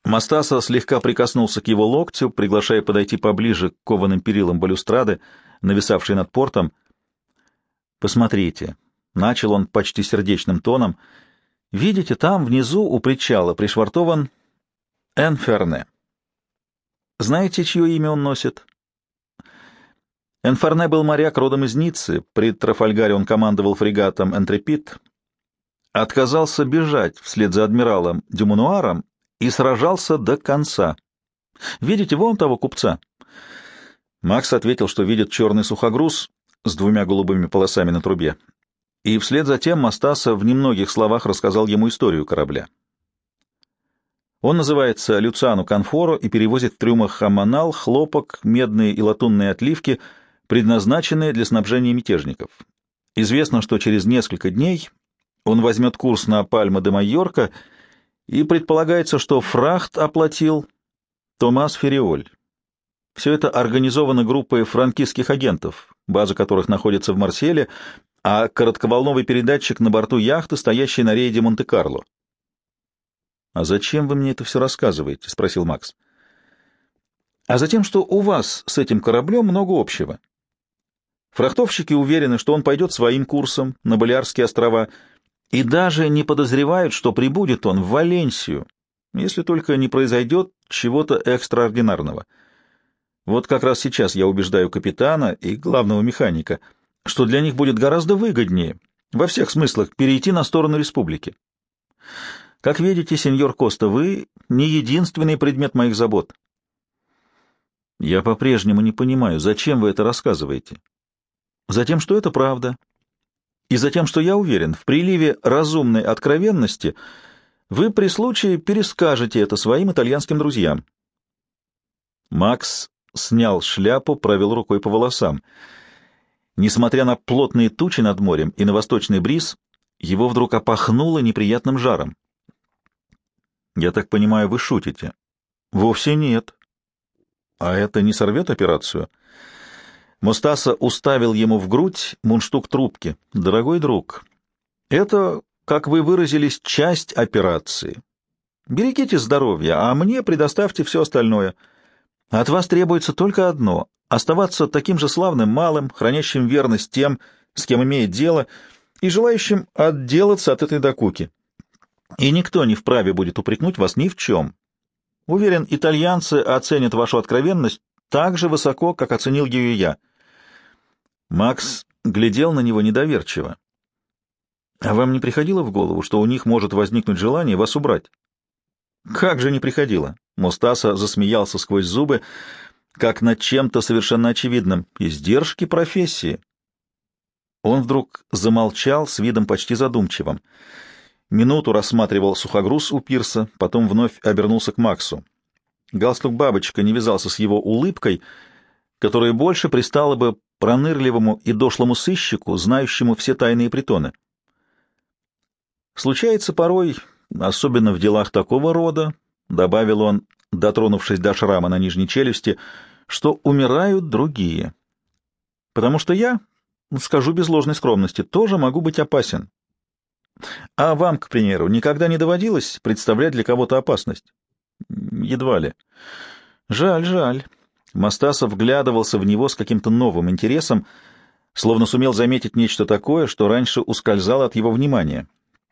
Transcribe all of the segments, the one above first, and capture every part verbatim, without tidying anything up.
Мостаса слегка прикоснулся к его локтю, приглашая подойти поближе к кованым перилам балюстрады, нависавшей над портом. «Посмотрите», — начал он почти сердечным тоном, — «видите, там, внизу, у причала, пришвартован Энферне. Знаете, чье имя он носит?» Энферне был моряк родом из Ниццы, при Трафальгаре он командовал фрегатом «Энтрепид», отказался бежать вслед за адмиралом Дюмануаром и сражался до конца. Видите, вон того купца?» Макс ответил, что видит черный сухогруз с двумя голубыми полосами на трубе, и вслед за тем Мостаса в немногих словах рассказал ему историю корабля. Он называется «Люциану Конфоро» и перевозит в трюмах аммонал, хлопок, медные и латунные отливки, предназначенные для снабжения мятежников. Известно, что через несколько дней он возьмет курс на Пальма-де-Майорка, и предполагается, что фрахт оплатил Томас Фериоль. Все это организовано группой франкистских агентов, база которых находится в Марселе, а коротковолновый передатчик на борту яхты, стоящей на рейде Монте-Карло. «А зачем вы мне это все рассказываете?» — спросил Макс. «А затем, что у вас с этим кораблем много общего. Фрахтовщики уверены, что он пойдет своим курсом на Балиарские острова, и даже не подозревают, что прибудет он в Валенсию, если только не произойдет чего-то экстраординарного. Вот как раз сейчас я убеждаю капитана и главного механика, что для них будет гораздо выгоднее во всех смыслах перейти на сторону республики. Как видите, сеньор Коста, вы не единственный предмет моих забот». «Я по-прежнему не понимаю, зачем вы это рассказываете?» «Затем, что это правда. И затем, что я уверен, в приливе разумной откровенности вы при случае перескажете это своим итальянским друзьям». Макс снял шляпу, провел рукой по волосам. Несмотря на плотные тучи над морем и на восточный бриз, его вдруг опахнуло неприятным жаром. «Я так понимаю, вы шутите?» «Вовсе нет». «А это не сорвет операцию?» Мостаса уставил ему в грудь мундштук трубки. «Дорогой друг, это, как вы выразились, часть операции. Берегите здоровье, а мне предоставьте все остальное. От вас требуется только одно — оставаться таким же славным малым, хранящим верность тем, с кем имеет дело, и желающим отделаться от этой докуки. И никто не вправе будет упрекнуть вас ни в чем. Уверен, итальянцы оценят вашу откровенность так же высоко, как оценил ее я». Макс глядел на него недоверчиво. «А вам не приходило в голову, что у них может возникнуть желание вас убрать?» «Как же не приходило?» Мостаса засмеялся сквозь зубы, как над чем-то совершенно очевидным. «Издержки профессии». Он вдруг замолчал с видом почти задумчивым. Минуту рассматривал сухогруз у пирса, потом вновь обернулся к Максу. Галстук-бабочка не вязался с его улыбкой, которая больше пристала бы пронырливому и дошлому сыщику, знающему все тайные притоны. «Случается порой, особенно в делах такого рода, — добавил он, дотронувшись до шрама на нижней челюсти, — что умирают другие. Потому что я, скажу без ложной скромности, тоже могу быть опасен. А вам, к примеру, никогда не доводилось представлять для кого-то опасность?» «Едва ли». «Жаль, жаль». Мостаса вглядывался в него с каким-то новым интересом, словно сумел заметить нечто такое, что раньше ускользало от его внимания.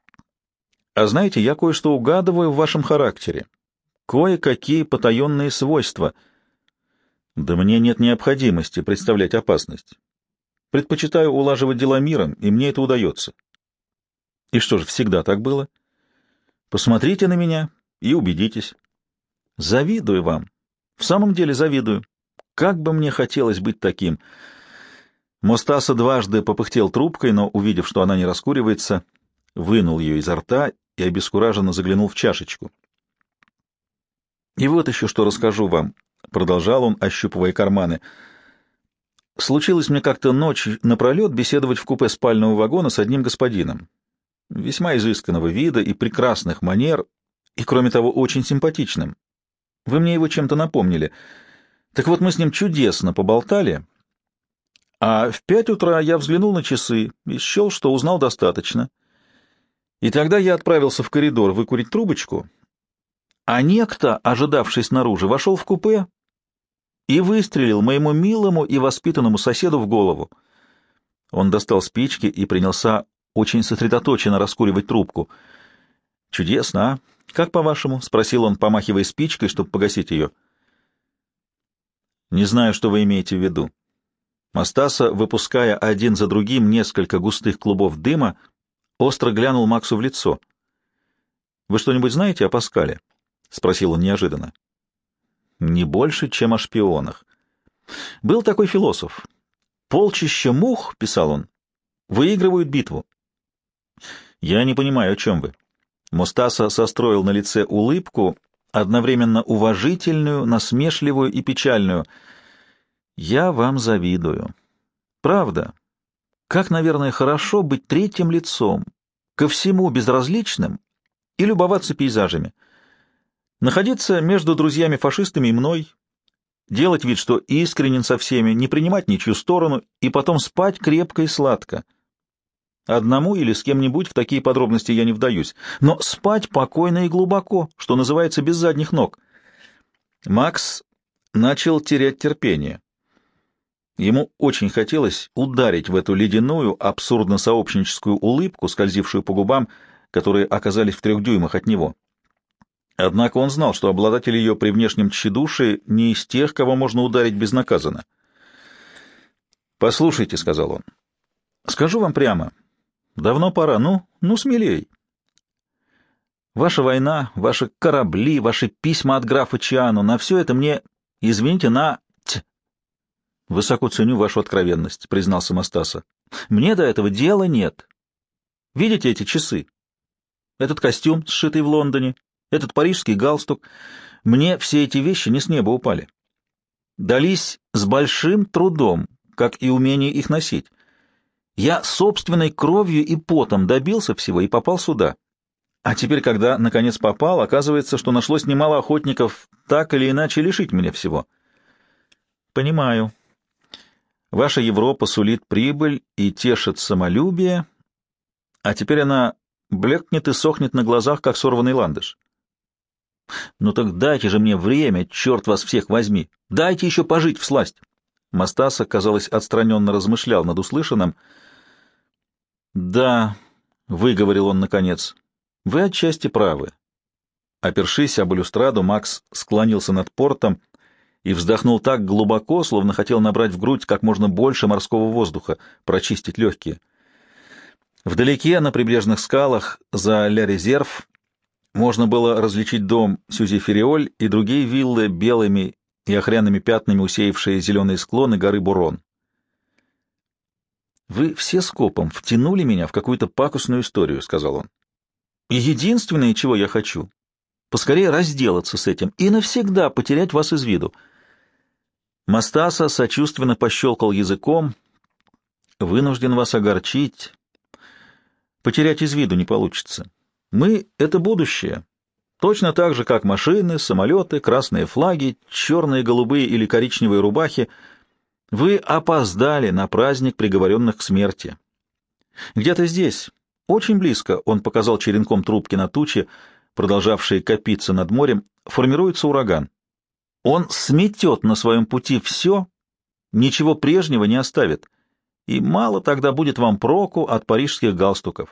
«А знаете, я кое-что угадываю в вашем характере. Кое-какие потаенные свойства. Да мне нет необходимости представлять опасность. Предпочитаю улаживать дела миром, и мне это удается». «И что же, всегда так было?» «Посмотрите на меня и убедитесь». «Завидую вам. В самом деле завидую. Как бы мне хотелось быть таким». Мостаса дважды попыхтел трубкой, но, увидев, что она не раскуривается, вынул ее изо рта и обескураженно заглянул в чашечку. «И вот еще что расскажу вам», — продолжал он, ощупывая карманы. «Случилось мне как-то ночь напролет беседовать в купе спального вагона с одним господином, весьма изысканного вида и прекрасных манер, и, кроме того, очень симпатичным. Вы мне его чем-то напомнили. Так вот, мы с ним чудесно поболтали, а в пять утра я взглянул на часы и счел, что узнал достаточно. И тогда я отправился в коридор выкурить трубочку, А некто, ожидавший снаружи, вошел в купе и выстрелил моему милому и воспитанному соседу в голову. Он достал спички и принялся очень сосредоточенно раскуривать трубку. «Чудесно, а? Как по-вашему?» — спросил он, помахивая спичкой, чтобы погасить ее. «Не знаю, что вы имеете в виду». Мостаса, выпуская один за другим несколько густых клубов дыма, остро глянул Максу в лицо. «Вы что-нибудь знаете о Паскале?» — спросил он неожиданно. «Не больше, чем о шпионах. Был такой философ. Полчища мух, — писал он, — выигрывают битву». «Я не понимаю, о чем вы». Мостаса состроил на лице улыбку, одновременно уважительную, насмешливую и печальную. «Я вам завидую. Правда. Как, наверное, хорошо быть третьим лицом, ко всему безразличным и любоваться пейзажами. Находиться между друзьями-фашистами и мной, делать вид, что искренен со всеми, не принимать ничью сторону и потом спать крепко и сладко. Одному или с кем-нибудь в такие подробности я не вдаюсь, но спать покойно и глубоко, что называется, без задних ног». Макс начал терять терпение. Ему очень хотелось ударить в эту ледяную, абсурдно-сообщническую улыбку, скользившую по губам, которые оказались в трех дюймах от него. Однако он знал, что обладатель ее при внешнем тщедушии не из тех, кого можно ударить безнаказанно. «Послушайте», — сказал он, — «скажу вам прямо, давно пора, ну, ну, смелей. Ваша война, ваши корабли, ваши письма от графа Чиану, на все это мне, извините, на... Ть. Высоко ценю вашу откровенность», — признался Мостаса. «Мне до этого дела нет. Видите эти часы? Этот костюм, сшитый в Лондоне, этот парижский галстук. Мне все эти вещи не с неба упали. Дались с большим трудом, как и умение их носить. Я собственной кровью и потом добился всего и попал сюда. А теперь, когда, наконец, попал, оказывается, что нашлось немало охотников так или иначе лишить меня всего. Понимаю. Ваша Европа сулит прибыль и тешит самолюбие, а теперь она блекнет и сохнет на глазах, как сорванный ландыш. Ну так дайте же мне время, черт вас всех возьми. Дайте еще пожить всласть. Мостаса, казалось, отстраненно размышлял над услышанным. «Да», — выговорил он наконец, — «вы отчасти правы». Опершись об балюстраду, Макс склонился над портом и вздохнул так глубоко, словно хотел набрать в грудь как можно больше морского воздуха, прочистить легкие. Вдалеке, на прибрежных скалах, за Ля-Резерв, можно было различить дом Сюзи Фериоль и другие виллы белыми и охряными пятнами, усеявшие зеленые склоны горы Бурон. «Вы все скопом втянули меня в какую-то пакостную историю», — сказал он. «И единственное, чего я хочу, поскорее разделаться с этим и навсегда потерять вас из виду». Мостаса сочувственно пощелкал языком. «Вынужден вас огорчить. Потерять из виду не получится. Мы — это будущее. Точно так же, как машины, самолеты, красные флаги, черные, голубые или коричневые рубахи. Вы опоздали на праздник приговоренных к смерти. Где-то здесь, очень близко, он показал черенком трубки на тучи, продолжавшие копиться над морем, формируется ураган. Он сметет на своем пути все, ничего прежнего не оставит, и мало тогда будет вам проку от парижских галстуков.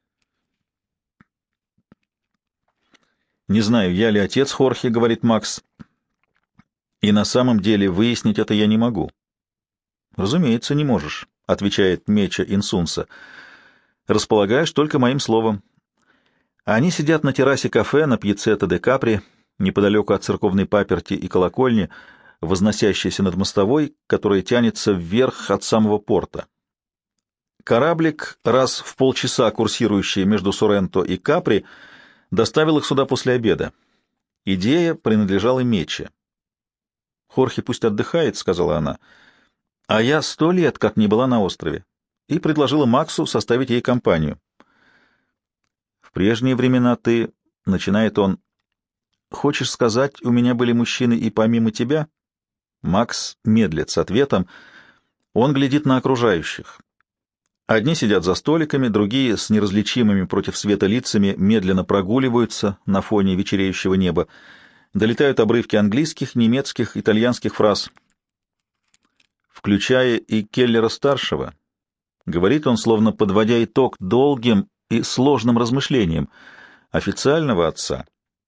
«Не знаю, я ли отец Хорхе», — говорит Макс, — «и на самом деле выяснить это я не могу». «Разумеется, не можешь», — отвечает Меча Инсунса. «Располагаешь только моим словом». Они сидят на террасе кафе на Пьяццета де Капри, неподалеку от церковной паперти и колокольни, возносящейся над мостовой, которая тянется вверх от самого порта. Кораблик, раз в полчаса курсирующий между Соренто и Капри, доставил их сюда после обеда. Идея принадлежала Мече. «Хорхе пусть отдыхает», — сказала она, — «а я сто лет как не была на острове», и предложила Максу составить ей компанию. «В прежние времена ты...» — начинает он. «Хочешь сказать, у меня были мужчины и помимо тебя?» Макс медлит с ответом. Он глядит на окружающих. Одни сидят за столиками, другие с неразличимыми против света лицами медленно прогуливаются на фоне вечереющего неба. Долетают обрывки английских, немецких, итальянских фраз. Включая и Келлера-старшего. Говорит он, словно подводя итог долгим и сложным размышлениям официального отца.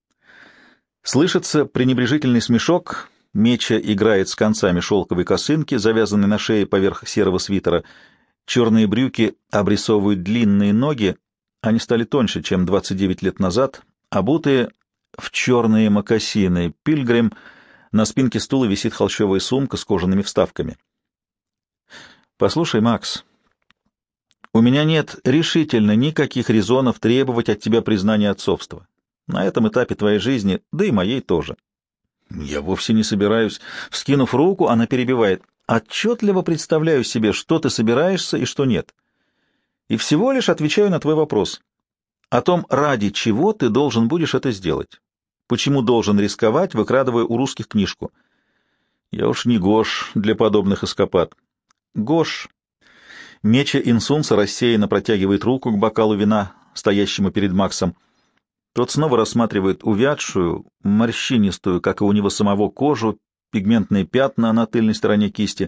Слышится пренебрежительный смешок, Меча играет с концами шелковой косынки, завязанной на шее поверх серого свитера. Черные брюки обрисовывают длинные ноги, они стали тоньше, чем двадцать девять лет назад, обутые в черные мокасины. Пилгрим, на спинке стула висит холщовая сумка с кожаными вставками. «Послушай, Макс, у меня нет решительно никаких резонов требовать от тебя признания отцовства. На этом этапе твоей жизни, да и моей тоже. Я вовсе не собираюсь». Вскинув руку, она перебивает. «Отчетливо представляю себе, что ты собираешься и что нет. И всего лишь отвечаю на твой вопрос. О том, ради чего ты должен будешь это сделать. Почему должен рисковать, выкрадывая у русских книжку? Я уж не Гош для подобных эскапад». «Гош». Меча Инсунса рассеянно протягивает руку к бокалу вина, стоящему перед Максом. Тот снова рассматривает увядшую, морщинистую, как и у него самого, кожу, пигментные пятна на тыльной стороне кисти.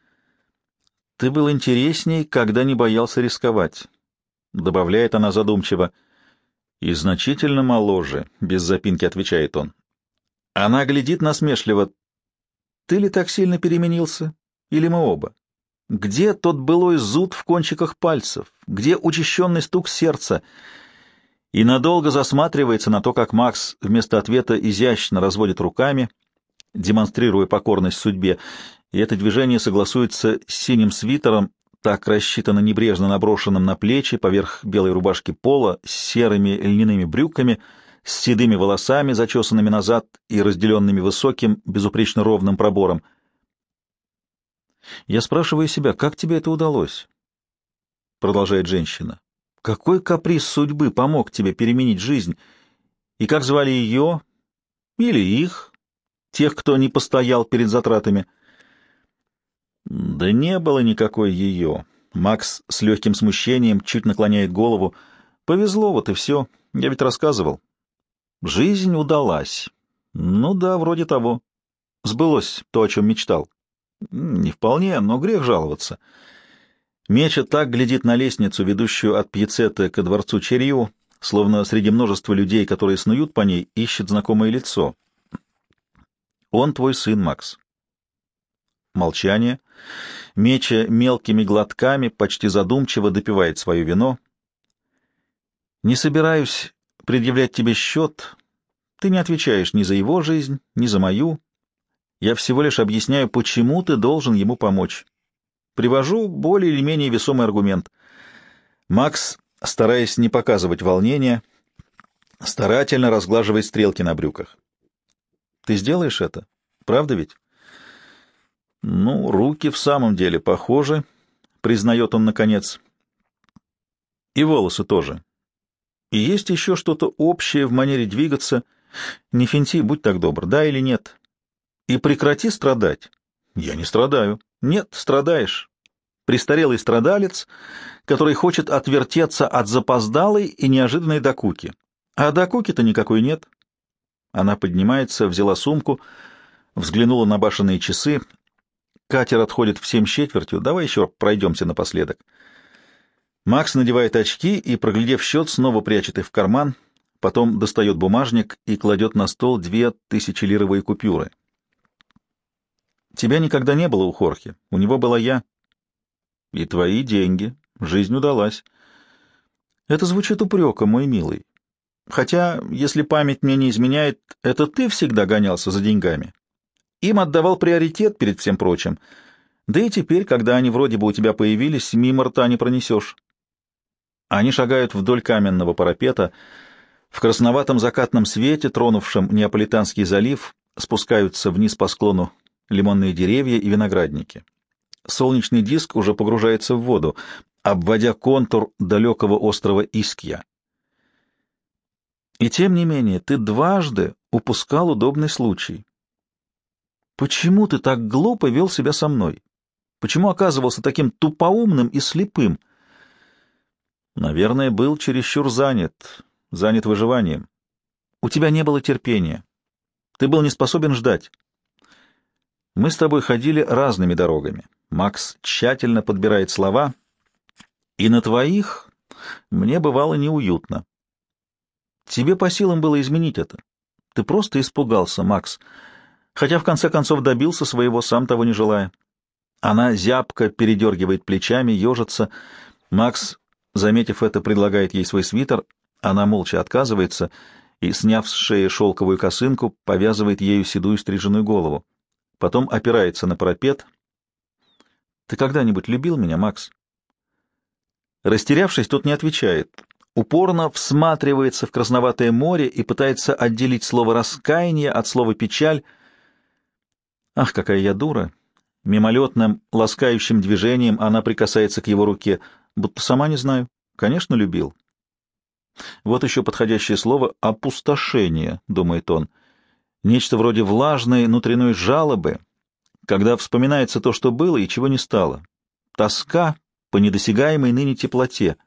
«Ты был интересней, когда не боялся рисковать», — добавляет она задумчиво. «И значительно моложе», — без запинки отвечает он. Она глядит насмешливо. «Ты ли так сильно переменился? Или мы оба? Где тот былой зуд в кончиках пальцев? Где учащенный стук сердца?» И надолго засматривается на то, как Макс вместо ответа изящно разводит руками, демонстрируя покорность судьбе, и это движение согласуется с синим свитером, так рассчитано небрежно наброшенным на плечи поверх белой рубашки пола, с серыми льняными брюками, с седыми волосами, зачесанными назад и разделенными высоким, безупречно ровным пробором. «Я спрашиваю себя, как тебе это удалось?» — продолжает женщина. «Какой каприз судьбы помог тебе переменить жизнь? И как звали ее? Или их? Тех, кто не постоял перед затратами?» «Да не было никакой ее». Макс с легким смущением чуть наклоняет голову. «Повезло, вот и все. Я ведь рассказывал. Жизнь удалась. Ну да, вроде того. Сбылось то, о чем мечтал. Не вполне, но грех жаловаться». Меча так глядит на лестницу, ведущую от Пьяцетты ко дворцу Черью, словно среди множества людей, которые снуют по ней, ищет знакомое лицо. «Он твой сын, Макс». Молчание. Меча мелкими глотками, почти задумчиво допивает свое вино. «Не собираюсь предъявлять тебе счет. Ты не отвечаешь ни за его жизнь, ни за мою. Я всего лишь объясняю, почему ты должен ему помочь. Привожу более или менее весомый аргумент». Макс, стараясь не показывать волнения, старательно разглаживает стрелки на брюках. «Ты сделаешь это? Правда ведь?» «Ну, руки в самом деле похожи», — признает он наконец. «И волосы тоже. И есть еще что-то общее в манере двигаться. Не финти, будь так добр, да или нет? И прекрати страдать». «Я не страдаю». «Нет, страдаешь. Престарелый страдалец, который хочет отвертеться от запоздалой и неожиданной докуки. А докуки-то никакой нет». Она поднимается, взяла сумку, взглянула на башенные часы. «Катер отходит в семь с четвертью. Давай еще пройдемся напоследок». Макс надевает очки и, проглядев счет, снова прячет их в карман, потом достает бумажник и кладет на стол две тысячелировые купюры. «Тебя никогда не было у Хорхе. У него была я. И твои деньги. Жизнь удалась». «Это звучит упреком, мой милый. Хотя, если память мне не изменяет, это ты всегда гонялся за деньгами. Им отдавал приоритет перед всем прочим. Да и теперь, когда они вроде бы у тебя появились, мимо рта не пронесешь». Они шагают вдоль каменного парапета. В красноватом закатном свете, тронувшем Неаполитанский залив, спускаются вниз по склону лимонные деревья и виноградники. Солнечный диск уже погружается в воду, обводя контур далекого острова Искья. И тем не менее, ты дважды упускал удобный случай. Почему ты так глупо вел себя со мной? Почему оказывался таким тупоумным и слепым? Наверное, был чересчур занят, занят выживанием. У тебя не было терпения. Ты был не способен ждать. Мы с тобой ходили разными дорогами. Макс тщательно подбирает слова, и на твоих мне бывало неуютно. Тебе по силам было изменить это. Ты просто испугался, Макс, хотя в конце концов добился своего, сам того не желая. Она зябко передергивает плечами, ежится. Макс, заметив это, предлагает ей свой свитер. Она молча отказывается и, сняв с шеи шелковую косынку, повязывает ею седую стриженную голову. Потом опирается на парапет. «Ты когда-нибудь любил меня, Макс?» Растерявшись, тот не отвечает. Упорно всматривается в красноватое море и пытается отделить слово «раскаяние» от слова «печаль». «Ах, какая я дура!» Мимолетным, ласкающим движением она прикасается к его руке, будто сама не знаю. Конечно, любил. Вот еще подходящее слово «опустошение», — думает он. Нечто вроде влажной внутренней жалобы, когда вспоминается то, что было и чего не стало. Тоска по недосягаемой ныне теплоте.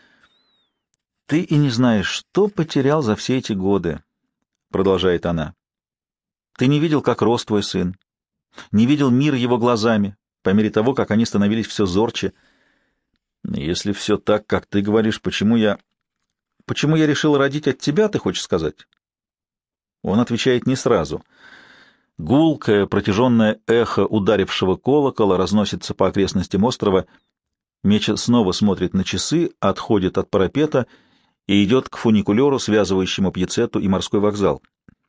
«Ты и не знаешь, что потерял за все эти годы», — продолжает она. «Ты не видел, как рос твой сын, не видел мир его глазами, по мере того, как они становились все зорче. Если все так, как ты говоришь, почему я... Почему я решил родить от тебя, ты хочешь сказать?» Он отвечает не сразу. Гулкое, протяженное эхо ударившего колокола разносится по окрестностям острова. Меча снова смотрит на часы, отходит от парапета и идет к фуникулеру, связывающему Пьяцетту и морской вокзал.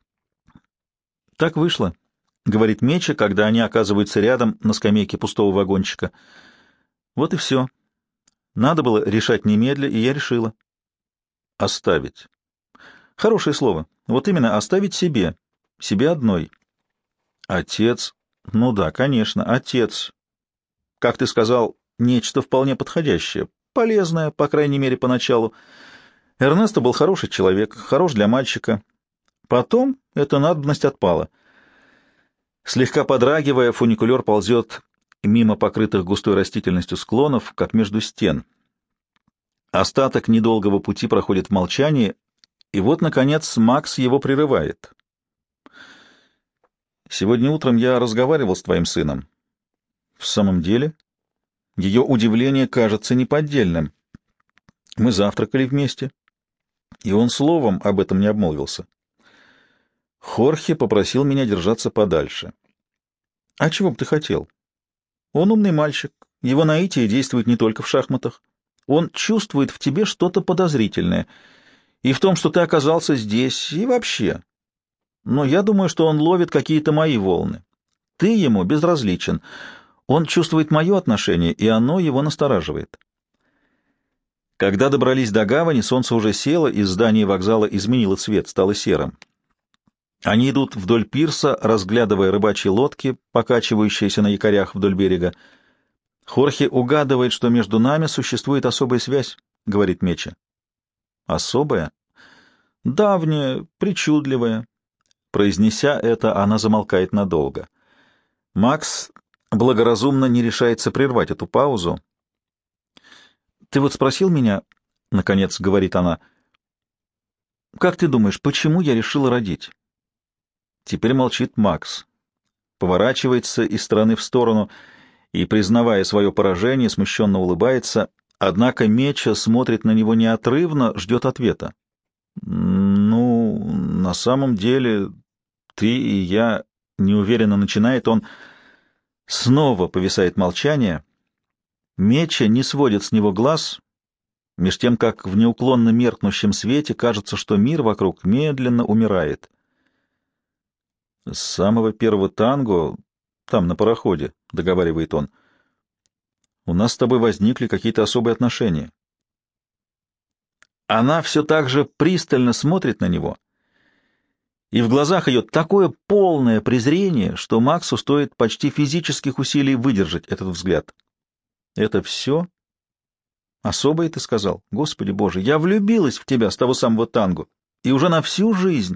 «Так вышло», — говорит Меча, когда они оказываются рядом на скамейке пустого вагончика. «Вот и все. Надо было решать немедля, и я решила». «Оставить». «Хорошее слово. Вот именно, оставить себе. Себе одной». «Отец». «Ну да, конечно, отец. Как ты сказал, нечто вполне подходящее, полезное, по крайней мере, поначалу. Эрнесто был хороший человек, хорош для мальчика. Потом эта надобность отпала». Слегка подрагивая, фуникулер ползет мимо покрытых густой растительностью склонов, как между стен. Остаток недолгого пути проходит в молчании, и вот, наконец, Макс его прерывает. «Сегодня утром я разговаривал с твоим сыном». «В самом деле?» Ее удивление кажется неподдельным. «Мы завтракали вместе, и он словом об этом не обмолвился. Хорхе попросил меня держаться подальше». «А чего бы ты хотел? Он умный мальчик, его наитие действует не только в шахматах. Он чувствует в тебе что-то подозрительное, и в том, что ты оказался здесь, и вообще. Но я думаю, что он ловит какие-то мои волны. Ты ему безразличен. Он чувствует мое отношение, и оно его настораживает». Когда добрались до гавани, солнце уже село, и здание вокзала изменило цвет, стало серым. Они идут вдоль пирса, разглядывая рыбачьи лодки, покачивающиеся на якорях вдоль берега. «Хорхе угадывает, что между нами существует особая связь», — говорит Меча. «Особая?» «Давняя, причудливая». Произнеся это, она замолкает надолго. Макс благоразумно не решается прервать эту паузу. «Ты вот спросил меня, — наконец говорит она, — как ты думаешь, почему я решила родить?» Теперь молчит Макс, поворачивается из стороны в сторону и, признавая свое поражение, смущенно улыбается, однако Меча смотрит на него неотрывно, ждет ответа. «Ну, на самом деле, ты и я...» — неуверенно начинает он. Снова повисает молчание. Меча не сводит с него глаз, меж тем, как в неуклонно меркнущем свете кажется, что мир вокруг медленно умирает. «С самого первого танго, там, на пароходе, — договаривает он, — у нас с тобой возникли какие-то особые отношения». Она все так же пристально смотрит на него, и в глазах ее такое полное презрение, что Максу стоит почти физических усилий выдержать этот взгляд. «Это все? Особое ты сказал? Господи Боже, я влюбилась в тебя с того самого танго, и уже на всю жизнь».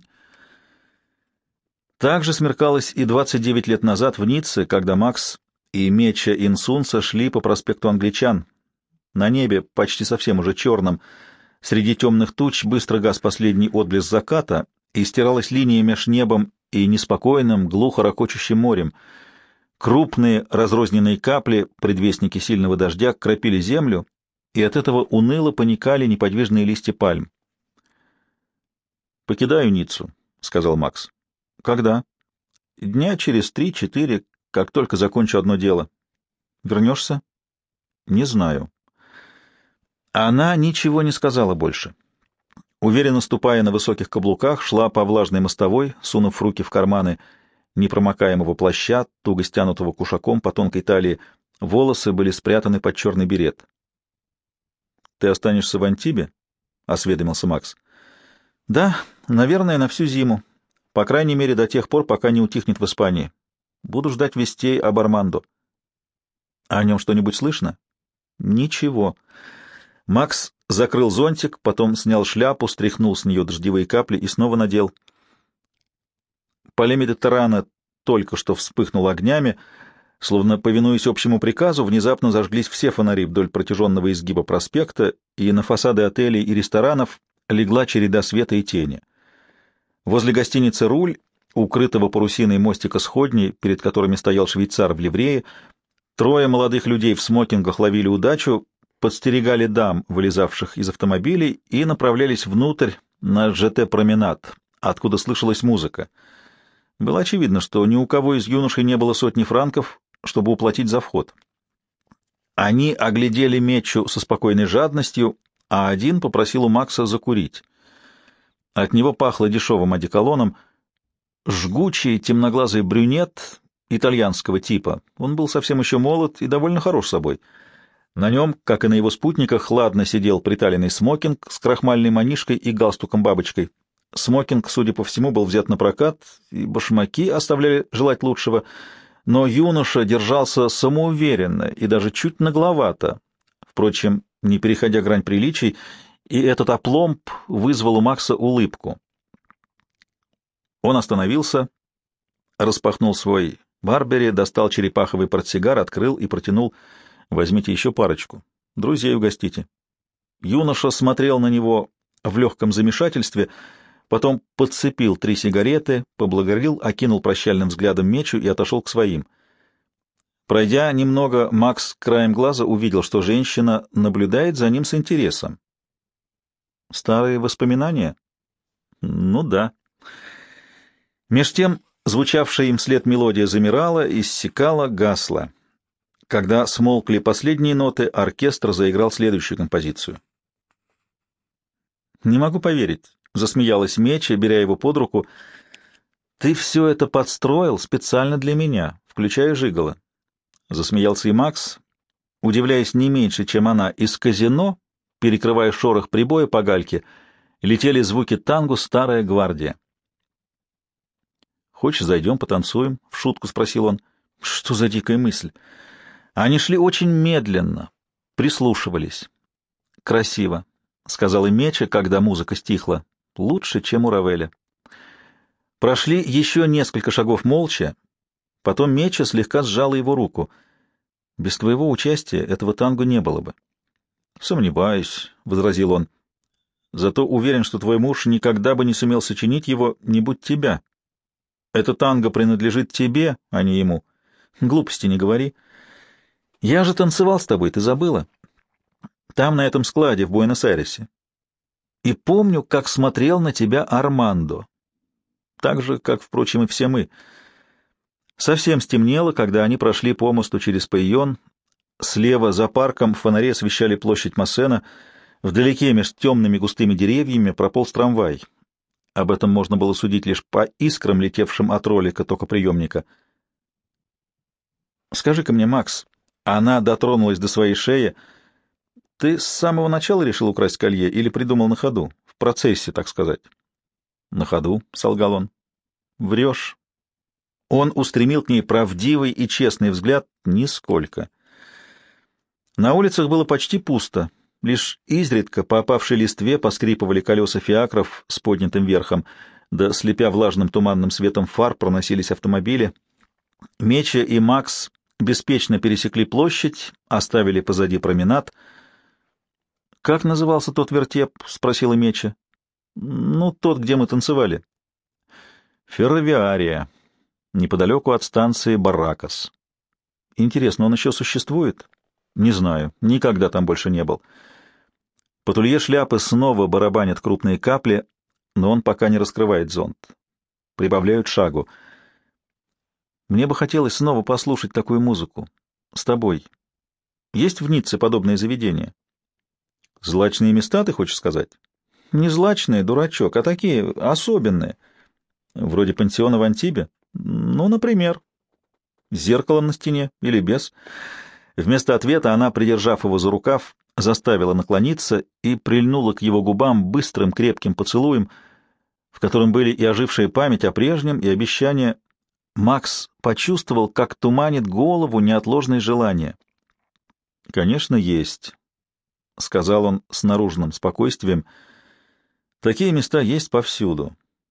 Так же смеркалось и двадцать девять лет назад в Ницце, когда Макс и Меча Инсунца шли по проспекту Англичан. На небе, почти совсем уже черном, среди темных туч быстро гас последний отблеск заката, и стиралась линия меж небом и неспокойным, глухо рокочущим морем. Крупные разрозненные капли, предвестники сильного дождя, кропили землю, и от этого уныло паникали неподвижные листья пальм. «Покидаю Ниццу», — сказал Макс. «Когда?» «Дня через три-четыре, как только закончу одно дело». «Вернешься?» «Не знаю». Она ничего не сказала больше. Уверенно ступая на высоких каблуках, шла по влажной мостовой, сунув руки в карманы непромокаемого плаща, туго стянутого кушаком по тонкой талии. Волосы были спрятаны под черный берет. «Ты останешься в Антибе?» — осведомился Макс. «Да, наверное, на всю зиму. По крайней мере, до тех пор, пока не утихнет в Испании. Буду ждать вестей об Армандо». «А о нем что-нибудь слышно?» «Ничего». Макс закрыл зонтик, потом снял шляпу, стряхнул с нее дождевые капли и снова надел. Поле Медитеррана только что вспыхнуло огнями, словно, повинуясь общему приказу, внезапно зажглись все фонари вдоль протяженного изгиба проспекта, и на фасады отелей и ресторанов легла череда света и тени. Возле гостиницы «Руль», укрытого парусиной мостика сходней, перед которыми стоял швейцар в ливрее, трое молодых людей в смокингах ловили удачу, подстерегали дам, вылезавших из автомобилей, и направлялись внутрь на ЖТ-променад, откуда слышалась музыка. Было очевидно, что ни у кого из юношей не было сотни франков, чтобы уплатить за вход. Они оглядели Мечу со спокойной жадностью, а один попросил у Макса закурить. От него пахло дешевым одеколоном. Жгучий темноглазый брюнет итальянского типа. Он был совсем еще молод и довольно хорош собой. На нем, как и на его спутниках, хладно сидел приталенный смокинг с крахмальной манишкой и галстуком-бабочкой. Смокинг, судя по всему, был взят на прокат, и башмаки оставляли желать лучшего, но юноша держался самоуверенно и даже чуть нагловато, впрочем, не переходя грань приличий, и этот опломб вызвал у Макса улыбку. Он остановился, распахнул свой Барбери, достал черепаховый портсигар, открыл и протянул: «Возьмите еще парочку. Друзей угостите». Юноша смотрел на него в легком замешательстве, потом подцепил три сигареты, поблагодарил, окинул прощальным взглядом Мечу и отошел к своим. Пройдя немного, Макс краем глаза увидел, что женщина наблюдает за ним с интересом. Старые воспоминания? Ну да. Меж тем, звучавшая им вслед мелодия замирала, иссякала, гасла. Когда смолкли последние ноты, оркестр заиграл следующую композицию. «Не могу поверить», — засмеялась Меча, беря его под руку. «Ты все это подстроил специально для меня, включая Жиголо». Засмеялся и Макс, удивляясь не меньше, чем она. Из казино, перекрывая шорох прибоя по гальке, летели звуки танго «Старая гвардия». «Хочешь, зайдем, потанцуем?» — в шутку спросил он. «Что за дикая мысль?» Они шли очень медленно, прислушивались. «Красиво», — сказала Меча, когда музыка стихла. «Лучше, чем у Равеля». Прошли еще несколько шагов молча, потом Меча слегка сжала его руку. «Без твоего участия этого танго не было бы». «Сомневаюсь», — возразил он. «Зато уверен, что твой муж никогда бы не сумел сочинить его, не будь тебя. Это танго принадлежит тебе, а не ему. Глупости не говори. Я же танцевал с тобой, ты забыла? Там, на этом складе, в Буэнос-Айресе. И помню, как смотрел на тебя Армандо. Так же, как, впрочем, и все мы. Совсем стемнело, когда они прошли по мосту через Пайон. Слева, за парком, фонари освещали площадь Массена. Вдалеке, между темными густыми деревьями, прополз трамвай. Об этом можно было судить лишь по искрам, летевшим от ролика токоприемника. «Скажи-ка мне, Макс...» Она дотронулась до своей шеи. «Ты с самого начала решил украсть колье или придумал на ходу? В процессе, так сказать?» «На ходу», — солгал он. «Врешь». Он устремил к ней правдивый и честный взгляд. Нисколько. На улицах было почти пусто. Лишь изредка по опавшей листве поскрипывали колеса фиакров с поднятым верхом, да, слепя влажным туманным светом фар, проносились автомобили. Меча и Макс беспечно пересекли площадь, оставили позади променад. «Как назывался тот вертеп?» — спросила Меча. «Ну, тот, где мы танцевали». «Ферровиария, неподалеку от станции Баракас». «Интересно, он еще существует?» «Не знаю, никогда там больше не был». По тулье шляпы снова барабанят крупные капли, но он пока не раскрывает зонт. Прибавляют шагу. «Мне бы хотелось снова послушать такую музыку. С тобой. Есть в Ницце подобные заведения?» «Злачные места, ты хочешь сказать?» «Не злачные, дурачок, а такие особенные. Вроде пансиона в Антибе? Ну, например. С зеркалом на стене или без?» Вместо ответа она, придержав его за рукав, заставила наклониться и прильнула к его губам быстрым крепким поцелуем, в котором были и ожившая память о прежнем, и обещание. Макс почувствовал, как туманит голову неотложное желание. «Конечно, есть», — сказал он с наружным спокойствием. «Такие места есть повсюду».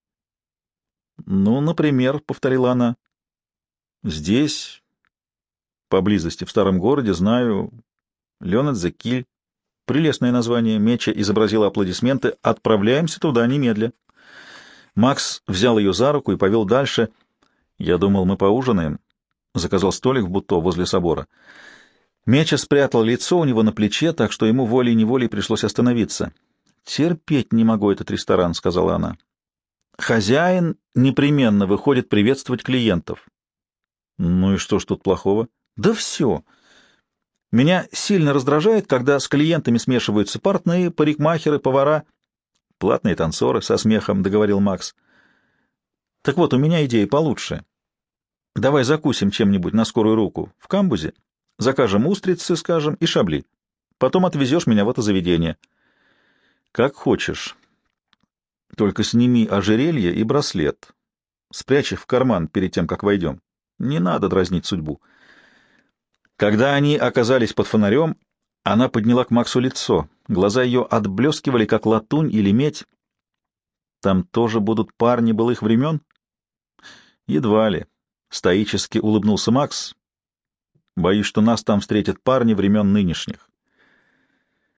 «Ну, например», — повторила она, — «здесь, поблизости, в старом городе, знаю, Лёнедзе-Киль. Прелестное название». Меча изобразила аплодисменты. «Отправляемся туда немедля». Макс взял ее за руку и повел дальше. «Я думал, мы поужинаем». Заказал столик в Буто возле собора. Меча спрятал лицо у него на плече, так что ему волей-неволей пришлось остановиться. «Терпеть не могу этот ресторан», — сказала она. «Хозяин непременно выходит приветствовать клиентов». «Ну и что ж тут плохого?» «Да все. Меня сильно раздражает, когда с клиентами смешиваются портные, парикмахеры, повара». «Платные танцоры», — со смехом договорил Макс. «Так вот, у меня идея получше. Давай закусим чем-нибудь на скорую руку в камбузе, закажем устрицы, скажем, и шабли. Потом отвезешь меня в это заведение». «Как хочешь. Только сними ожерелье и браслет. Спрячь их в карман перед тем, как войдем. Не надо дразнить судьбу». Когда они оказались под фонарем, она подняла к Максу лицо. Глаза ее отблескивали, как латунь или медь. «Там тоже будут парни былых времен?» «Едва ли», — стоически улыбнулся Макс. «Боюсь, что нас там встретят парни времен нынешних».